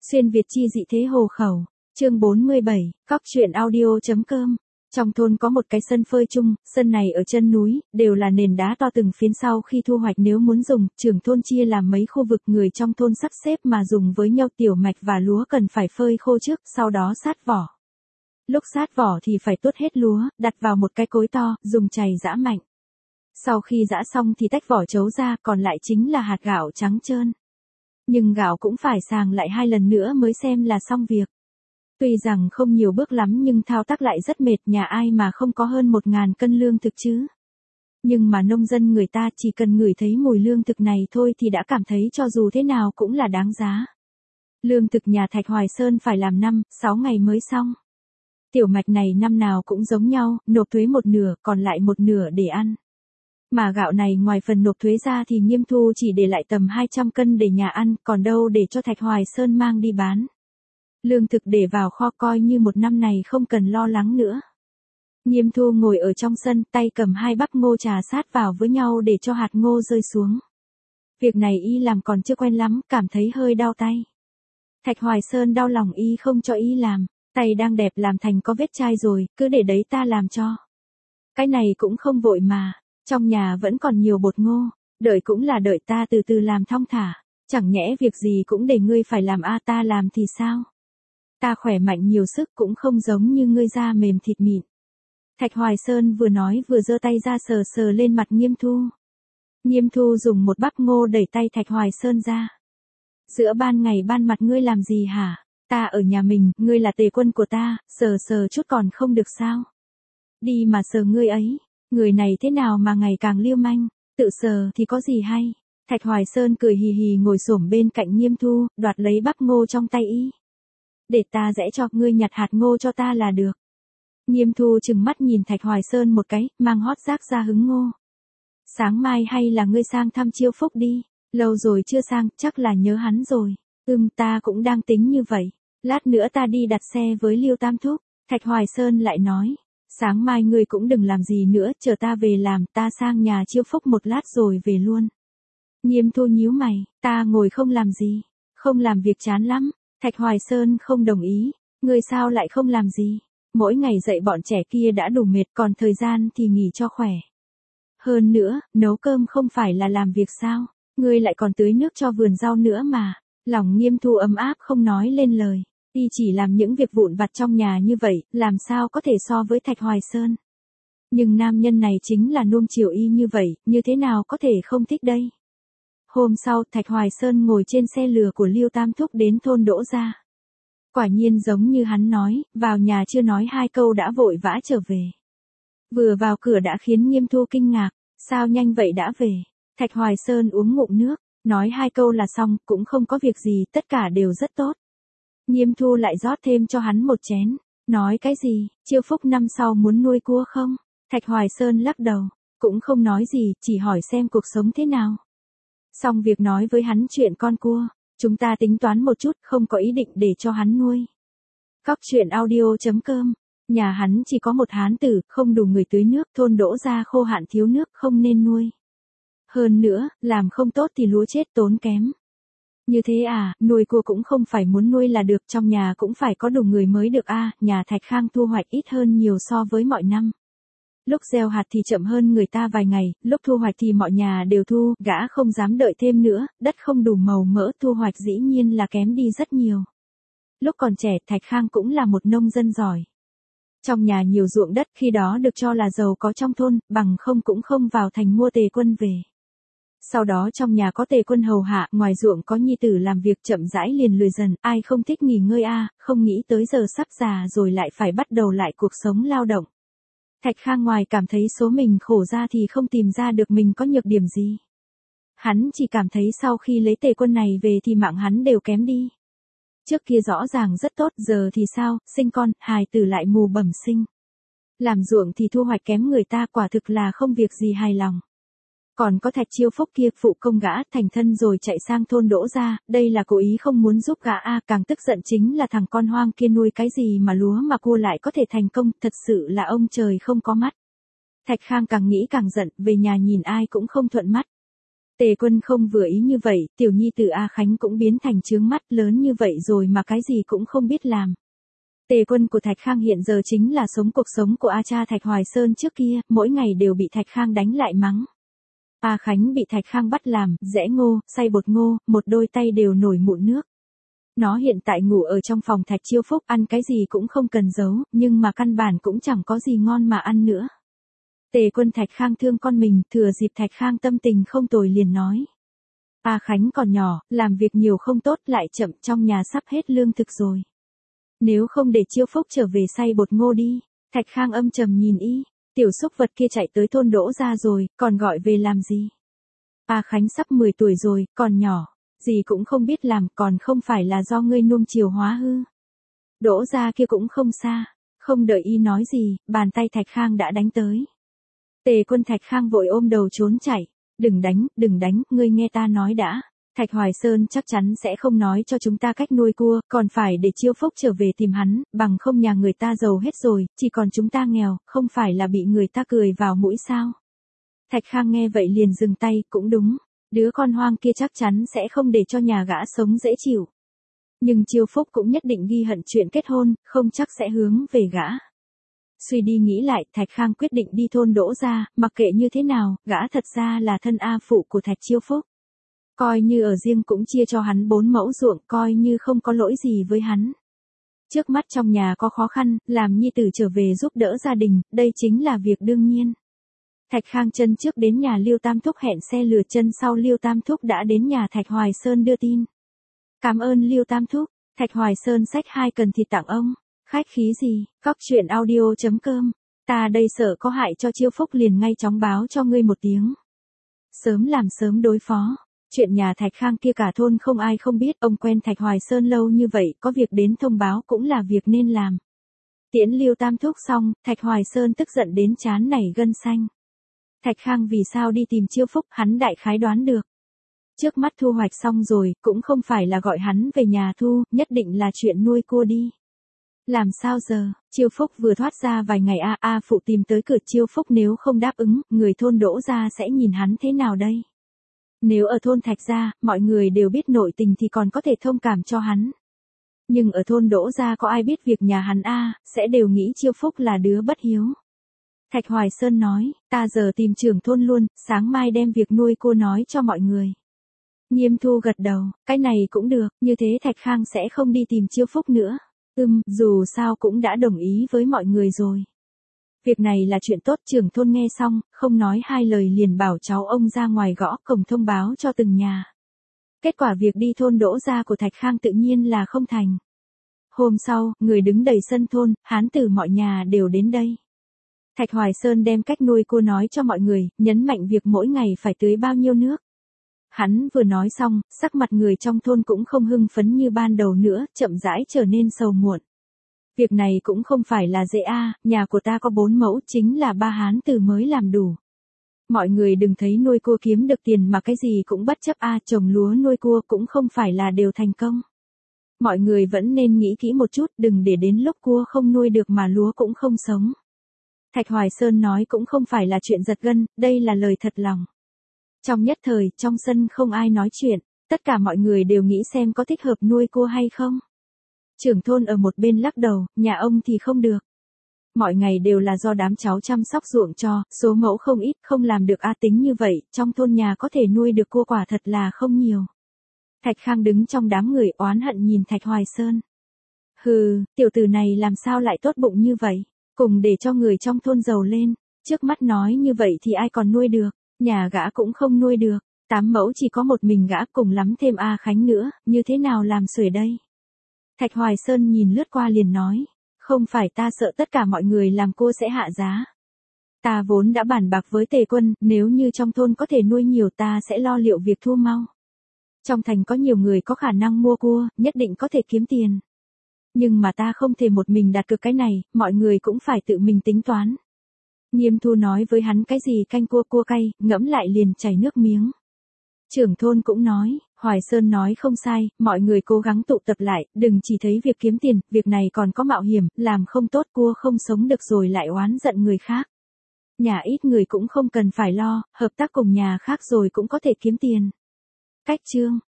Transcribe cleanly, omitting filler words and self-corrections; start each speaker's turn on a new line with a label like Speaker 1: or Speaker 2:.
Speaker 1: Xuyên Việt chi dị thế hồ khẩu. Chương 47, Cóc truyện audio.com. Trong thôn có một cái sân phơi chung, sân này ở chân núi, đều là nền đá to từng phiến sau khi thu hoạch nếu muốn dùng, trưởng thôn chia làm mấy khu vực người trong thôn sắp xếp mà dùng với nhau tiểu mạch và lúa cần phải phơi khô trước, sau đó sát vỏ. Lúc sát vỏ thì phải tuốt hết lúa, đặt vào một cái cối to, dùng chày giã mạnh. Sau khi giã xong thì tách vỏ trấu ra, còn lại chính là hạt gạo trắng trơn. Nhưng gạo cũng phải sàng lại 2 lần nữa mới xem là xong việc. Tuy rằng không nhiều bước lắm nhưng thao tác lại rất mệt, nhà ai mà không có hơn 1.000 cân lương thực chứ. Nhưng mà nông dân người ta chỉ cần ngửi thấy mùi lương thực này thôi thì đã cảm thấy cho dù thế nào cũng là đáng giá. Lương thực nhà Thạch Hoài Sơn phải làm 5-6 ngày mới xong. Tiểu mạch này năm nào cũng giống nhau, nộp thuế một nửa, còn lại một nửa để ăn. Mà gạo này ngoài phần nộp thuế ra thì Nghiêm Thu chỉ để lại tầm 200 cân để nhà ăn, còn đâu để cho Thạch Hoài Sơn mang đi bán. Lương thực để vào kho coi như một năm này không cần lo lắng nữa. Nghiêm Thu ngồi ở trong sân, tay cầm 2 bắp ngô trà sát vào với nhau để cho hạt ngô rơi xuống. Việc này y làm còn chưa quen lắm, cảm thấy hơi đau tay. Thạch Hoài Sơn đau lòng y không cho y làm, tay đang đẹp làm thành có vết chai rồi, cứ để đấy ta làm cho. Cái này cũng không vội mà, trong nhà vẫn còn nhiều bột ngô, đợi cũng là đợi ta từ từ làm thong thả, chẳng nhẽ việc gì cũng để ngươi phải làm ta làm thì sao? Ta khỏe mạnh nhiều sức cũng không giống như ngươi da mềm thịt mịn. Thạch Hoài Sơn vừa nói vừa giơ tay ra sờ sờ lên mặt Nghiêm Thu. Nghiêm Thu dùng một bắp ngô đẩy tay Thạch Hoài Sơn ra. Giữa ban ngày ban mặt ngươi làm gì hả? Ta ở nhà mình, ngươi là tề quân của ta, sờ sờ chút còn không được sao? Đi mà sờ ngươi ấy, người này thế nào mà ngày càng liêu manh, tự sờ thì có gì hay? Thạch Hoài Sơn cười hì hì ngồi xổm bên cạnh Nghiêm Thu, đoạt lấy bắp ngô trong tay y. Để ta rẽ cho ngươi nhặt hạt ngô cho ta là được. Nghiêm Thu chừng mắt nhìn Thạch Hoài Sơn một cái, mang hót rác ra hứng ngô. Sáng mai hay là ngươi sang thăm Chiêu Phúc đi, lâu rồi chưa sang, chắc là nhớ hắn rồi. Ta cũng đang tính như vậy, lát nữa ta đi đặt xe với Liêu Tam Thúc. Thạch Hoài Sơn lại nói, sáng mai ngươi cũng đừng làm gì nữa, chờ ta về làm, ta sang nhà Chiêu Phúc một lát rồi về luôn. Nghiêm Thu nhíu mày, ta ngồi không làm gì, không làm việc chán lắm. Thạch Hoài Sơn không đồng ý, ngươi sao lại không làm gì, mỗi ngày dạy bọn trẻ kia đã đủ mệt, còn thời gian thì nghỉ cho khỏe. Hơn nữa, nấu cơm không phải là làm việc sao, ngươi lại còn tưới nước cho vườn rau nữa mà. Lòng Nghiêm Thu ấm áp không nói lên lời, y chỉ làm những việc vụn vặt trong nhà như vậy, làm sao có thể so với Thạch Hoài Sơn. Nhưng nam nhân này chính là nuông chiều y như vậy, như thế nào có thể không thích đây. Hôm sau, Thạch Hoài Sơn ngồi trên xe lừa của Liêu Tam Thúc đến thôn Đỗ Gia. Quả nhiên giống như hắn nói, vào nhà chưa nói 2 câu đã vội vã trở về. Vừa vào cửa đã khiến Nghiêm Thu kinh ngạc, sao nhanh vậy đã về. Thạch Hoài Sơn uống ngụm nước, nói 2 câu là xong, cũng không có việc gì, tất cả đều rất tốt. Nghiêm Thu lại rót thêm cho hắn một chén, nói cái gì, Chiêu Phúc năm sau muốn nuôi cua không? Thạch Hoài Sơn lắc đầu, cũng không nói gì, chỉ hỏi xem cuộc sống thế nào. Xong việc nói với hắn chuyện con cua, chúng ta tính toán một chút, không có ý định để cho hắn nuôi. Cóc truyện audio.com. Nhà hắn chỉ có một hán tử, không đủ người tưới nước, thôn Đỗ Gia khô hạn thiếu nước, không nên nuôi. Hơn nữa, làm không tốt thì lúa chết tốn kém. Như thế à, nuôi cua cũng không phải muốn nuôi là được, trong nhà cũng phải có đủ người mới được nhà Thạch Khang thu hoạch ít hơn nhiều so với mọi năm. Lúc gieo hạt thì chậm hơn người ta vài ngày, lúc thu hoạch thì mọi nhà đều thu, gã không dám đợi thêm nữa, đất không đủ màu mỡ, thu hoạch dĩ nhiên là kém đi rất nhiều. Lúc còn trẻ, Thạch Khang cũng là một nông dân giỏi. Trong nhà nhiều ruộng đất, khi đó được cho là giàu có trong thôn, bằng không cũng không vào thành mua Tề Quân về. Sau đó trong nhà có Tề Quân hầu hạ, ngoài ruộng có nhi tử làm việc, chậm rãi liền lười dần, ai không thích nghỉ ngơi không nghĩ tới giờ sắp già rồi lại phải bắt đầu lại cuộc sống lao động. Thạch Khang ngoài cảm thấy số mình khổ ra thì không tìm ra được mình có nhược điểm gì. Hắn chỉ cảm thấy sau khi lấy Tề Quân này về thì mạng hắn đều kém đi. Trước kia rõ ràng rất tốt, giờ thì sao, sinh con, hài tử lại mù bẩm sinh. Làm ruộng thì thu hoạch kém người ta, quả thực là không việc gì hài lòng. Còn có Thạch Chiêu Phúc kia, phụ công gã thành thân rồi chạy sang thôn Đỗ Gia, đây là cố ý không muốn giúp gã càng tức giận chính là thằng con hoang kia nuôi cái gì mà lúa mà cua lại có thể thành công, thật sự là ông trời không có mắt. Thạch Khang càng nghĩ càng giận, về nhà nhìn ai cũng không thuận mắt. Tề Quân không vừa ý như vậy, tiểu nhi từ A Khánh cũng biến thành trướng mắt, lớn như vậy rồi mà cái gì cũng không biết làm. Tề Quân của Thạch Khang hiện giờ chính là sống cuộc sống của A cha Thạch Hoài Sơn trước kia, mỗi ngày đều bị Thạch Khang đánh lại mắng. A Khánh bị Thạch Khang bắt làm, giẽ ngô, xay bột ngô, một đôi tay đều nổi mụn nước. Nó hiện tại ngủ ở trong phòng Thạch Chiêu Phúc, ăn cái gì cũng không cần giấu, nhưng mà căn bản cũng chẳng có gì ngon mà ăn nữa. Tề Quân Thạch Khang thương con mình, thừa dịp Thạch Khang tâm tình không tồi liền nói. A Khánh còn nhỏ, làm việc nhiều không tốt, lại chậm, trong nhà sắp hết lương thực rồi. Nếu không để Chiêu Phúc trở về xay bột ngô đi. Thạch Khang âm trầm nhìn y, tiểu súc vật kia chạy tới thôn Đỗ ra rồi, còn gọi về làm gì? A Khánh sắp 10 tuổi rồi, còn nhỏ, gì cũng không biết làm, còn không phải là do ngươi nuông chiều hóa hư. Đỗ ra kia cũng không xa, không đợi y nói gì, bàn tay Thạch Khang đã đánh tới. Tề Quân Thạch Khang vội ôm đầu trốn chạy, đừng đánh, ngươi nghe ta nói đã. Thạch Hoài Sơn chắc chắn sẽ không nói cho chúng ta cách nuôi cua, còn phải để Chiêu Phúc trở về tìm hắn, bằng không nhà người ta giàu hết rồi, chỉ còn chúng ta nghèo, không phải là bị người ta cười vào mũi sao. Thạch Khang nghe vậy liền dừng tay, cũng đúng, đứa con hoang kia chắc chắn sẽ không để cho nhà gã sống dễ chịu. Nhưng Chiêu Phúc cũng nhất định ghi hận chuyện kết hôn, không chắc sẽ hướng về gã. Suy đi nghĩ lại, Thạch Khang quyết định đi thôn Đỗ ra, mặc kệ như thế nào, gã thật ra là thân A phụ của Thạch Chiêu Phúc. Coi như ở riêng cũng chia cho hắn 4 mẫu ruộng, coi như không có lỗi gì với hắn. Trước mắt trong nhà có khó khăn, làm nhi tử trở về giúp đỡ gia đình, đây chính là việc đương nhiên. Thạch Khang chân trước đến nhà Liêu Tam Thúc hẹn xe lừa, chân sau Liêu Tam Thúc đã đến nhà Thạch Hoài Sơn đưa tin. Cảm ơn Liêu Tam Thúc, Thạch Hoài Sơn xách 2 cần thịt tặng ông. Khách khí gì, cóc truyện audio.com, ta đây sợ có hại cho Chiêu Phúc liền ngay chóng báo cho ngươi một tiếng. Sớm làm sớm đối phó. Chuyện nhà Thạch Khang kia cả thôn không ai không biết, ông quen Thạch Hoài Sơn lâu như vậy, có việc đến thông báo cũng là việc nên làm. Tiễn Liêu Tam Thúc xong, Thạch Hoài Sơn tức giận đến trán nảy gân xanh. Thạch Khang vì sao đi tìm Chiêu Phúc, hắn đại khái đoán được. Trước mắt thu hoạch xong rồi, cũng không phải là gọi hắn về nhà thu, nhất định là chuyện nuôi cua đi. Làm sao giờ, Chiêu Phúc vừa thoát ra vài ngày A phụ tìm tới cửa Chiêu Phúc, nếu không đáp ứng, người thôn Đỗ ra sẽ nhìn hắn thế nào đây? Nếu ở thôn Thạch gia, mọi người đều biết nội tình thì còn có thể thông cảm cho hắn. Nhưng ở thôn Đỗ gia có ai biết việc nhà hắn sẽ đều nghĩ Chiêu Phúc là đứa bất hiếu. Thạch Hoài Sơn nói, ta giờ tìm trưởng thôn luôn, sáng mai đem việc nuôi cô nói cho mọi người. Nghiêm Thu gật đầu, cái này cũng được, như thế Thạch Khang sẽ không đi tìm Chiêu Phúc nữa. Dù sao cũng đã đồng ý với mọi người rồi. Việc này là chuyện tốt, trưởng thôn nghe xong, không nói hai lời liền bảo cháu ông ra ngoài gõ cổng thông báo cho từng nhà. Kết quả việc đi thôn Đỗ ra của Thạch Khang tự nhiên là không thành. Hôm sau, người đứng đầy sân thôn, hán tử mọi nhà đều đến đây. Thạch Hoài Sơn đem cách nuôi cua nói cho mọi người, nhấn mạnh việc mỗi ngày phải tưới bao nhiêu nước. Hắn vừa nói xong, sắc mặt người trong thôn cũng không hưng phấn như ban đầu nữa, chậm rãi trở nên sầu muộn. Việc này cũng không phải là dễ nhà của ta có 4 mẫu, chính là 3 hán tử mới làm đủ. Mọi người đừng thấy nuôi cua kiếm được tiền mà cái gì cũng bất chấp trồng lúa nuôi cua cũng không phải là đều thành công. Mọi người vẫn nên nghĩ kỹ một chút, đừng để đến lúc cua không nuôi được mà lúa cũng không sống. Thạch Hoài Sơn nói cũng không phải là chuyện giật gân, đây là lời thật lòng. Trong nhất thời, trong sân không ai nói chuyện, tất cả mọi người đều nghĩ xem có thích hợp nuôi cua hay không. Trưởng thôn ở một bên lắc đầu, nhà ông thì không được. Mọi ngày đều là do đám cháu chăm sóc ruộng cho, số mẫu không ít, không làm được tính như vậy, trong thôn nhà có thể nuôi được cua quả thật là không nhiều. Thạch Khang đứng trong đám người oán hận nhìn Thạch Hoài Sơn. Hừ, tiểu tử này làm sao lại tốt bụng như vậy, cùng để cho người trong thôn giàu lên, trước mắt nói như vậy thì ai còn nuôi được, nhà gã cũng không nuôi được, 8 mẫu chỉ có một mình gã, cùng lắm thêm A Khánh nữa, như thế nào làm xuể đây? Thạch Hoài Sơn nhìn lướt qua liền nói, không phải ta sợ tất cả mọi người làm cua sẽ hạ giá. Ta vốn đã bàn bạc với Tề Quân, nếu như trong thôn có thể nuôi nhiều ta sẽ lo liệu việc thu mau. Trong thành có nhiều người có khả năng mua cua, nhất định có thể kiếm tiền. Nhưng mà ta không thể một mình đặt cược cái này, mọi người cũng phải tự mình tính toán. Nghiêm Thu nói với hắn cái gì canh cua cay, ngẫm lại liền chảy nước miếng. Trưởng thôn cũng nói, Hoài Sơn nói không sai, mọi người cố gắng tụ tập lại, đừng chỉ thấy việc kiếm tiền, việc này còn có mạo hiểm, làm không tốt cua không sống được rồi lại oán giận người khác. Nhà ít người cũng không cần phải lo, hợp tác cùng nhà khác rồi cũng có thể kiếm tiền. Cách chương